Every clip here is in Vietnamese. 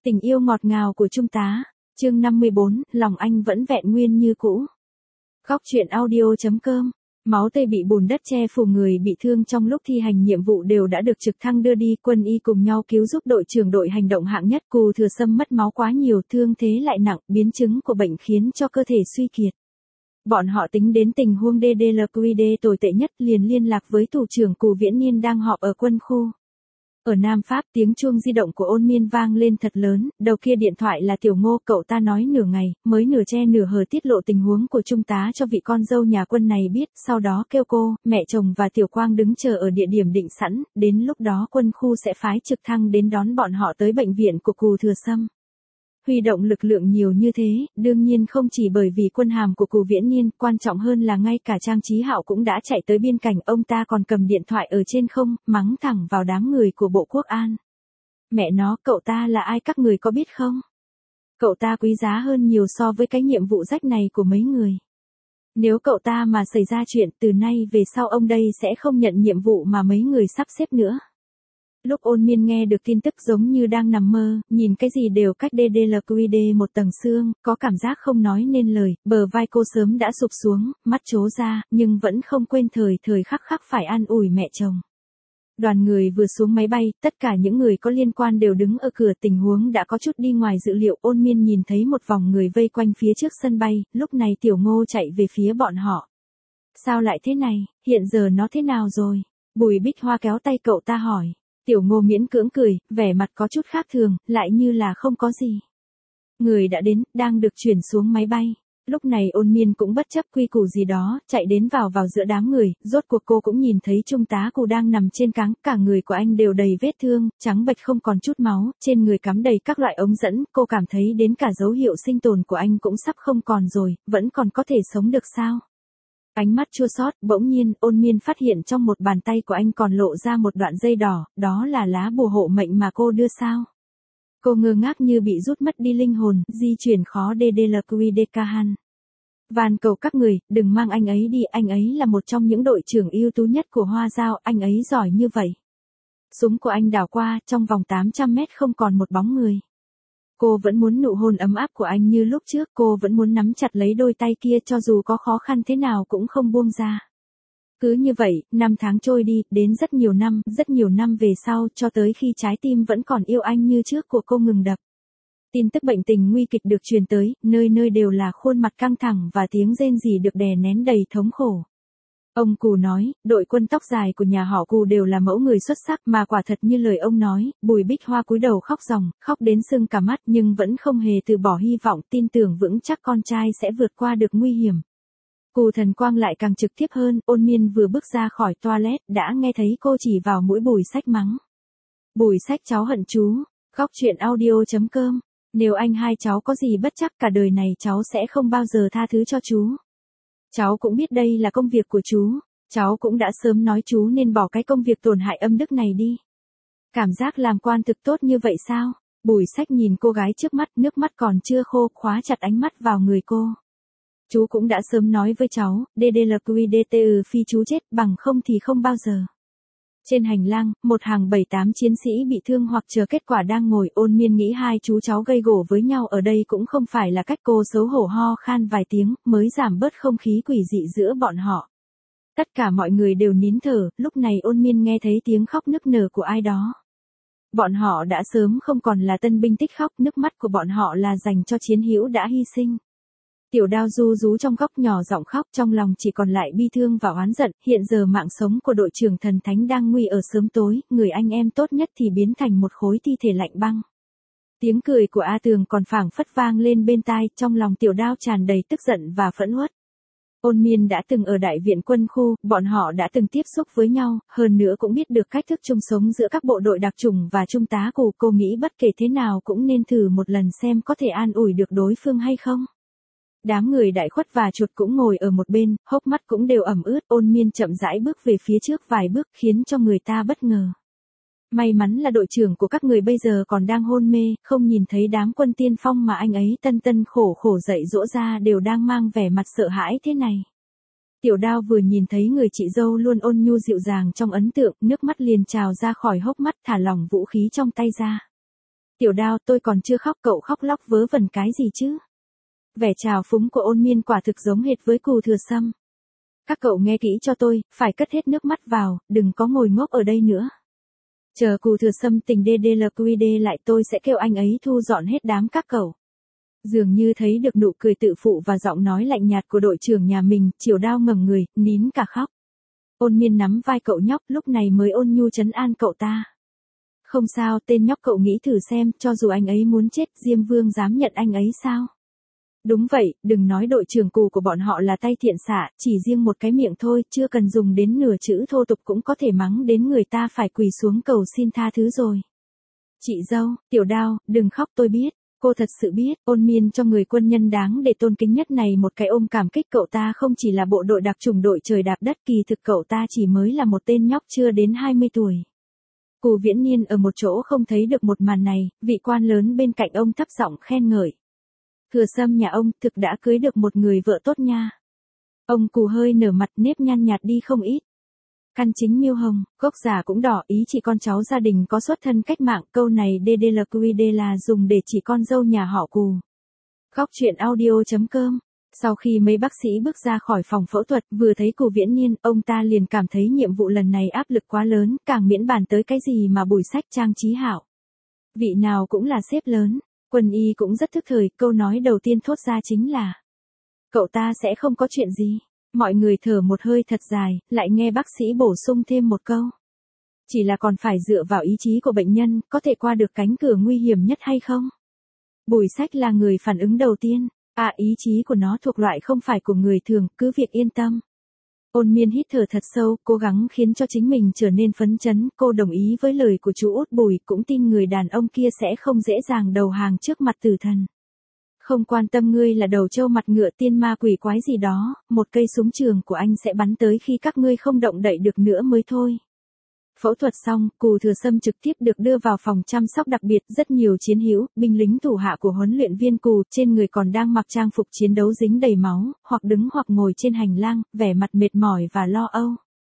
Tình yêu ngọt ngào của Trung tá. Chương 54, lòng anh vẫn vẹn nguyên như cũ. Góc truyện audio.com. Máu tươi bị bùn đất che phủ, người bị thương trong lúc thi hành nhiệm vụ đều đã được trực thăng đưa đi, quân y cùng nhau cứu giúp đội trưởng đội hành động hạng nhất Cù Thừa Sâm mất máu quá nhiều, thương thế lại nặng, biến chứng của bệnh khiến cho cơ thể suy kiệt. Bọn họ tính đến tình huống DDLQD tồi tệ nhất, liền liên lạc với thủ trưởng Cù Viễn Niên đang họp ở quân khu. Ở Nam Pháp, tiếng chuông di động của Ôn Miên vang lên thật lớn, đầu kia điện thoại là Tiểu Ngô, cậu ta nói nửa ngày, mới nửa che nửa hờ tiết lộ tình huống của Trung tá cho vị con dâu nhà quân này biết, sau đó kêu cô, mẹ chồng và Tiểu Quang đứng chờ ở địa điểm định sẵn, đến lúc đó quân khu sẽ phái trực thăng đến đón bọn họ tới bệnh viện của Cù Thừa Sâm. Huy động lực lượng nhiều như thế, đương nhiên không chỉ bởi vì quân hàm của Cù Viễn Niên, quan trọng hơn là ngay cả Trang Chí Hạo cũng đã chạy tới biên cảnh, ông ta còn cầm điện thoại ở trên không, mắng thẳng vào đám người của Bộ Quốc an. Mẹ nó, cậu ta là ai các người có biết không? Cậu ta quý giá hơn nhiều so với cái nhiệm vụ rách này của mấy người. Nếu cậu ta mà xảy ra chuyện, từ nay về sau ông đây sẽ không nhận nhiệm vụ mà mấy người sắp xếp nữa. Lúc Ôn Miên nghe được tin tức giống như đang nằm mơ, nhìn cái gì đều cách DDLQD một tầng xương, có cảm giác không nói nên lời, bờ vai cô sớm đã sụp xuống, mắt trố ra, nhưng vẫn không quên thời khắc phải an ủi mẹ chồng. Đoàn người vừa xuống máy bay, tất cả những người có liên quan đều đứng ở cửa, tình huống đã có chút đi ngoài dự liệu. Ôn Miên nhìn thấy một vòng người vây quanh phía trước sân bay, lúc này Tiểu Ngô chạy về phía bọn họ. Sao lại thế này, hiện giờ nó thế nào rồi? Bùi Bích Hoa kéo tay cậu ta hỏi. Tiểu Ngô miễn cưỡng cười, vẻ mặt có chút khác thường, lại như là không có gì. Người đã đến, đang được chuyển xuống máy bay. Lúc này Ôn Miên cũng bất chấp quy củ gì đó, chạy đến vào giữa đám người, rốt cuộc cô cũng nhìn thấy Trung tá Cù đang nằm trên cáng, cả người của anh đều đầy vết thương, trắng bệch không còn chút máu, trên người cắm đầy các loại ống dẫn, cô cảm thấy đến cả dấu hiệu sinh tồn của anh cũng sắp không còn rồi, vẫn còn có thể sống được sao? Ánh mắt chua xót, bỗng nhiên, Ôn Miên phát hiện trong một bàn tay của anh còn lộ ra một đoạn dây đỏ, đó là lá bùa hộ mệnh mà cô đưa sao? Cô ngơ ngác như bị rút mất đi linh hồn, di chuyển khó DDLQD. Van cầu các người, đừng mang anh ấy đi, anh ấy là một trong những đội trưởng ưu tú nhất của Hoa Giao, anh ấy giỏi như vậy. Súng của anh đảo qua, trong vòng 800 mét không còn một bóng người. Cô vẫn muốn nụ hôn ấm áp của anh như lúc trước, cô vẫn muốn nắm chặt lấy đôi tay kia cho dù có khó khăn thế nào cũng không buông ra. Cứ như vậy, năm tháng trôi đi, đến rất nhiều năm về sau, cho tới khi trái tim vẫn còn yêu anh như trước của cô ngừng đập. Tin tức bệnh tình nguy kịch được truyền tới, nơi nơi đều là khuôn mặt căng thẳng và tiếng rên rỉ được đè nén đầy thống khổ. Ông Cù nói, đội quân tóc dài của nhà họ Cù đều là mẫu người xuất sắc, mà quả thật như lời ông nói. Bùi Bích Hoa cúi đầu khóc ròng, khóc đến sưng cả mắt nhưng vẫn không hề từ bỏ hy vọng, tin tưởng vững chắc con trai sẽ vượt qua được nguy hiểm. Cù Thần Quang lại càng trực tiếp hơn, Ôn Miên vừa bước ra khỏi toilet, đã nghe thấy cô chỉ vào mũi Bùi Sách mắng. Bùi Sách, cháu hận chú. Góc truyện audio.com. Nếu anh hai cháu có gì bất trắc cả đời này cháu sẽ không bao giờ tha thứ cho chú. Cháu cũng biết đây là công việc của chú, cháu cũng đã sớm nói chú nên bỏ cái công việc tổn hại âm đức này đi. Cảm giác làm quan thực tốt như vậy sao? Bùi Sách nhìn cô gái trước mắt, nước mắt còn chưa khô, khóa chặt ánh mắt vào người cô. Chú cũng đã sớm nói với cháu, DDLQD phi chú chết, bằng không thì không bao giờ. Trên hành lang, một hàng 7-8 chiến sĩ bị thương hoặc chờ kết quả đang ngồi. Ôn Miên nghĩ hai chú cháu gây gổ với nhau ở đây cũng không phải là cách, cô xấu hổ ho khan vài tiếng, mới giảm bớt không khí quỷ dị giữa bọn họ. Tất cả mọi người đều nín thở, lúc này Ôn Miên nghe thấy tiếng khóc nức nở của ai đó. Bọn họ đã sớm không còn là tân binh tích khóc, nước mắt của bọn họ là dành cho chiến hữu đã hy sinh. Tiểu Đao ru rú trong góc nhỏ giọng khóc, trong lòng chỉ còn lại bi thương và oán giận, hiện giờ mạng sống của đội trưởng Thần Thánh đang nguy ở sớm tối, người anh em tốt nhất thì biến thành một khối thi thể lạnh băng. Tiếng cười của A Tường còn phảng phất vang lên bên tai, trong lòng Tiểu Đao tràn đầy tức giận và phẫn uất. Ôn Miên đã từng ở đại viện quân khu, bọn họ đã từng tiếp xúc với nhau, hơn nữa cũng biết được cách thức chung sống giữa các bộ đội đặc chủng và Trung tá Cù. Cô nghĩ bất kể thế nào cũng nên thử một lần xem có thể an ủi được đối phương hay không. Đám người Đại Khuất và Chuột cũng ngồi ở một bên, hốc mắt cũng đều ẩm ướt. Ôn Miên chậm rãi bước về phía trước vài bước khiến cho người ta bất ngờ. May mắn là đội trưởng của các người bây giờ còn đang hôn mê, không nhìn thấy đám quân tiên phong mà anh ấy tân khổ dạy dỗ ra đều đang mang vẻ mặt sợ hãi thế này. Tiểu Đao vừa nhìn thấy người chị dâu luôn ôn nhu dịu dàng trong ấn tượng, nước mắt liền trào ra khỏi hốc mắt, thả lỏng vũ khí trong tay ra. Tiểu Đao, tôi còn chưa khóc, cậu khóc lóc vớ vẩn cái gì chứ? Vẻ trào phúng của Ôn Miên quả thực giống hệt với Cù Thừa Sâm. Các cậu nghe kỹ cho tôi, phải cất hết nước mắt vào, đừng có ngồi ngốc ở đây nữa. Chờ Cù Thừa Sâm tỉnh DDLQD lại tôi sẽ kêu anh ấy thu dọn hết đám các cậu. Dường như thấy được nụ cười tự phụ và giọng nói lạnh nhạt của đội trưởng nhà mình, Chiều Đao ngẩng người, nín cả khóc. Ôn Miên nắm vai cậu nhóc lúc này mới ôn nhu trấn an cậu ta. Không sao, tên nhóc, cậu nghĩ thử xem, cho dù anh ấy muốn chết, Diêm Vương dám nhận anh ấy sao? Đúng vậy, đừng nói đội trưởng Cù của bọn họ là tay thiện xạ, chỉ riêng một cái miệng thôi, chưa cần dùng đến nửa chữ thô tục cũng có thể mắng đến người ta phải quỳ xuống cầu xin tha thứ rồi. Chị dâu, Tiểu Đao, đừng khóc, tôi biết. Cô thật sự biết, Ôn Miên cho người quân nhân đáng để tôn kính nhất này một cái ôm cảm kích, cậu ta không chỉ là bộ đội đặc chủng đội trời đạp đất, kỳ thực cậu ta chỉ mới là một tên nhóc chưa đến 20 tuổi. Cù Viễn Niên ở một chỗ không thấy được một màn này, vị quan lớn bên cạnh ông thấp giọng khen ngợi. Thừa Sâm nhà ông thực đã cưới được một người vợ tốt nha. Ông Cù hơi nở mặt, nếp nhăn nhạt đi không ít. Căn chính miêu hồng, gốc già cũng đỏ, ý chỉ con cháu gia đình có xuất thân cách mạng, câu này DDLQD là dùng để chỉ con dâu nhà họ Cù. Góc truyện audio.com. Sau khi mấy bác sĩ bước ra khỏi phòng phẫu thuật, vừa thấy Cù Viễn Niên, ông ta liền cảm thấy nhiệm vụ lần này áp lực quá lớn, càng miễn bàn tới cái gì mà Bùi Sách Trang trí hảo. Vị nào cũng là sếp lớn, Quân Y cũng rất thức thời, câu nói đầu tiên thốt ra chính là: cậu ta sẽ không có chuyện gì. Mọi người thở một hơi thật dài, lại nghe bác sĩ bổ sung thêm một câu. Chỉ là còn phải dựa vào ý chí của bệnh nhân, có thể qua được cánh cửa nguy hiểm nhất hay không? Bùi Sách là người phản ứng đầu tiên. Ý chí của nó thuộc loại không phải của người thường, cứ việc yên tâm. Ôn Miên hít thở thật sâu, cố gắng khiến cho chính mình trở nên phấn chấn, cô đồng ý với lời của chú út Bùi, cũng tin người đàn ông kia sẽ không dễ dàng đầu hàng trước mặt tử thần. Không quan tâm ngươi là đầu trâu mặt ngựa tiên ma quỷ quái gì đó, một cây súng trường của anh sẽ bắn tới khi các ngươi không động đậy được nữa mới thôi. Phẫu thuật xong, Cù Thừa Sâm trực tiếp được đưa vào phòng chăm sóc đặc biệt, rất nhiều chiến hữu, binh lính thủ hạ của huấn luyện viên Cù, trên người còn đang mặc trang phục chiến đấu dính đầy máu, hoặc đứng hoặc ngồi trên hành lang, vẻ mặt mệt mỏi và lo âu.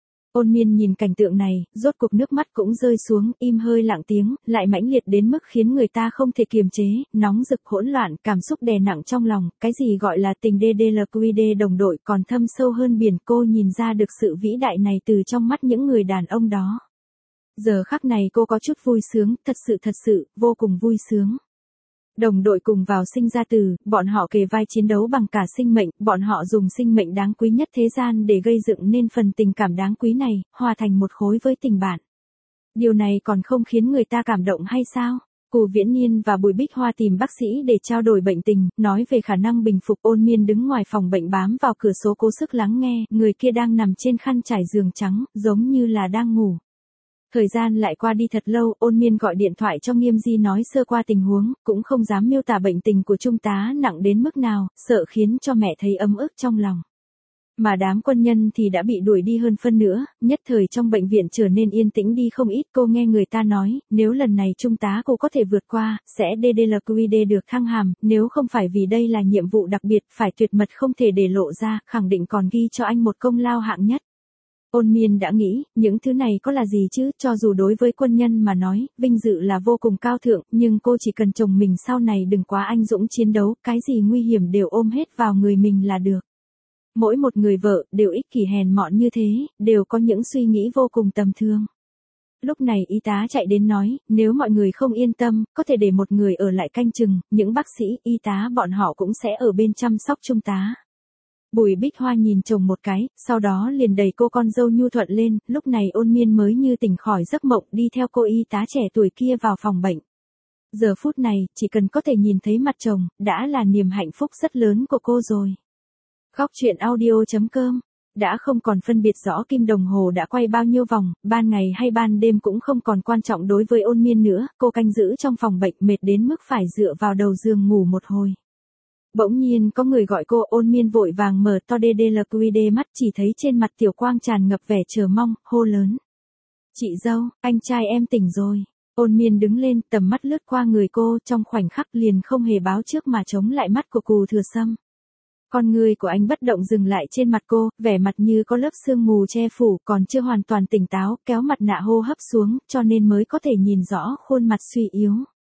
Ôn Miên nhìn cảnh tượng này, rốt cuộc nước mắt cũng rơi xuống, im hơi lặng tiếng, lại mãnh liệt đến mức khiến người ta không thể kiềm chế, nóng rực hỗn loạn, cảm xúc đè nặng trong lòng, cái gì gọi là tình DDLQD đồng đội còn thâm sâu hơn biển, cô nhìn ra được sự vĩ đại này từ trong mắt những người đàn ông đó. Giờ khắc này cô có chút vui sướng, thật sự, vô cùng vui sướng. Đồng đội cùng vào sinh ra tử, bọn họ kề vai chiến đấu bằng cả sinh mệnh, bọn họ dùng sinh mệnh đáng quý nhất thế gian để gây dựng nên phần tình cảm đáng quý này, hòa thành một khối với tình bạn. Điều này còn không khiến người ta cảm động hay sao? Cù Viễn Niên và Bùi Bích Hoa tìm bác sĩ để trao đổi bệnh tình, nói về khả năng bình phục. Ôn Miên đứng ngoài phòng bệnh bám vào cửa sổ cố sức lắng nghe, người kia đang nằm trên khăn trải giường trắng, giống như là đang ngủ. Thời gian lại qua đi thật lâu, Ôn Miên gọi điện thoại cho Nghiêm Di nói sơ qua tình huống, cũng không dám miêu tả bệnh tình của trung tá nặng đến mức nào, sợ khiến cho mẹ thấy ấm ức trong lòng. Mà đám quân nhân thì đã bị đuổi đi hơn phân nữa, nhất thời trong bệnh viện trở nên yên tĩnh đi không ít. Cô nghe người ta nói, nếu lần này trung tá cô có thể vượt qua, sẽ DDLQD được thăng hàm, nếu không phải vì đây là nhiệm vụ đặc biệt, phải tuyệt mật không thể để lộ ra, khẳng định còn ghi cho anh một công lao hạng nhất. Ôn Miên đã nghĩ, những thứ này có là gì chứ, cho dù đối với quân nhân mà nói, vinh dự là vô cùng cao thượng, nhưng cô chỉ cần chồng mình sau này đừng quá anh dũng chiến đấu, cái gì nguy hiểm đều ôm hết vào người mình là được. Mỗi một người vợ, đều ích kỷ hèn mọn như thế, đều có những suy nghĩ vô cùng tầm thường. Lúc này y tá chạy đến nói, nếu mọi người không yên tâm, có thể để một người ở lại canh chừng, những bác sĩ, y tá bọn họ cũng sẽ ở bên chăm sóc trung tá. Bùi Bích Hoa nhìn chồng một cái, sau đó liền đẩy cô con dâu nhu thuận lên, lúc này Ôn Miên mới như tỉnh khỏi giấc mộng đi theo cô y tá trẻ tuổi kia vào phòng bệnh. Giờ phút này, chỉ cần có thể nhìn thấy mặt chồng, đã là niềm hạnh phúc rất lớn của cô rồi. Góc truyện audio.com. Đã không còn phân biệt rõ kim đồng hồ đã quay bao nhiêu vòng, ban ngày hay ban đêm cũng không còn quan trọng đối với Ôn Miên nữa, cô canh giữ trong phòng bệnh mệt đến mức phải dựa vào đầu giường ngủ một hồi. Bỗng nhiên có người gọi cô. Ôn Miên vội vàng mở to DDLQD mắt, chỉ thấy trên mặt Tiểu Quang tràn ngập vẻ chờ mong, hô lớn. Chị dâu, anh trai em tỉnh rồi. Ôn Miên đứng lên, tầm mắt lướt qua người cô, trong khoảnh khắc liền không hề báo trước mà chống lại mắt của Cù Thừa Sâm. Con người của anh bất động dừng lại trên mặt cô, vẻ mặt như có lớp sương mù che phủ, còn chưa hoàn toàn tỉnh táo, kéo mặt nạ hô hấp xuống, cho nên mới có thể nhìn rõ khuôn mặt suy yếu.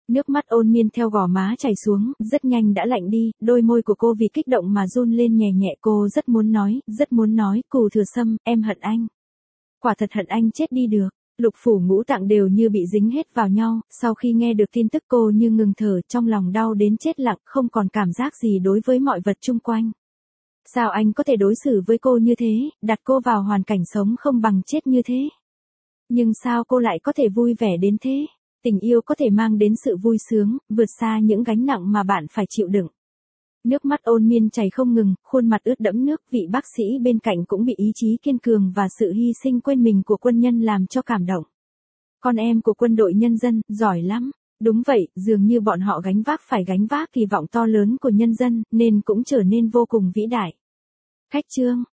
Nước mắt Ôn Miên theo gò má chảy xuống, rất nhanh đã lạnh đi, đôi môi của cô vì kích động mà run lên nhẹ nhẹ. Cô rất muốn nói, Cù Thừa Sâm, em hận anh. Quả thật hận anh chết đi được. Lục phủ ngũ tạng đều như bị dính hết vào nhau, sau khi nghe được tin tức cô như ngừng thở, trong lòng đau đến chết lặng, không còn cảm giác gì đối với mọi vật chung quanh. Sao anh có thể đối xử với cô như thế, đặt cô vào hoàn cảnh sống không bằng chết như thế? Nhưng sao cô lại có thể vui vẻ đến thế? Tình yêu có thể mang đến sự vui sướng, vượt xa những gánh nặng mà bạn phải chịu đựng. Nước mắt Ôn Miên chảy không ngừng, khuôn mặt ướt đẫm nước, vị bác sĩ bên cạnh cũng bị ý chí kiên cường và sự hy sinh quên mình của quân nhân làm cho cảm động. Con em của quân đội nhân dân, giỏi lắm. Đúng vậy, dường như bọn họ phải gánh vác kỳ vọng to lớn của nhân dân, nên cũng trở nên vô cùng vĩ đại. Khách trương,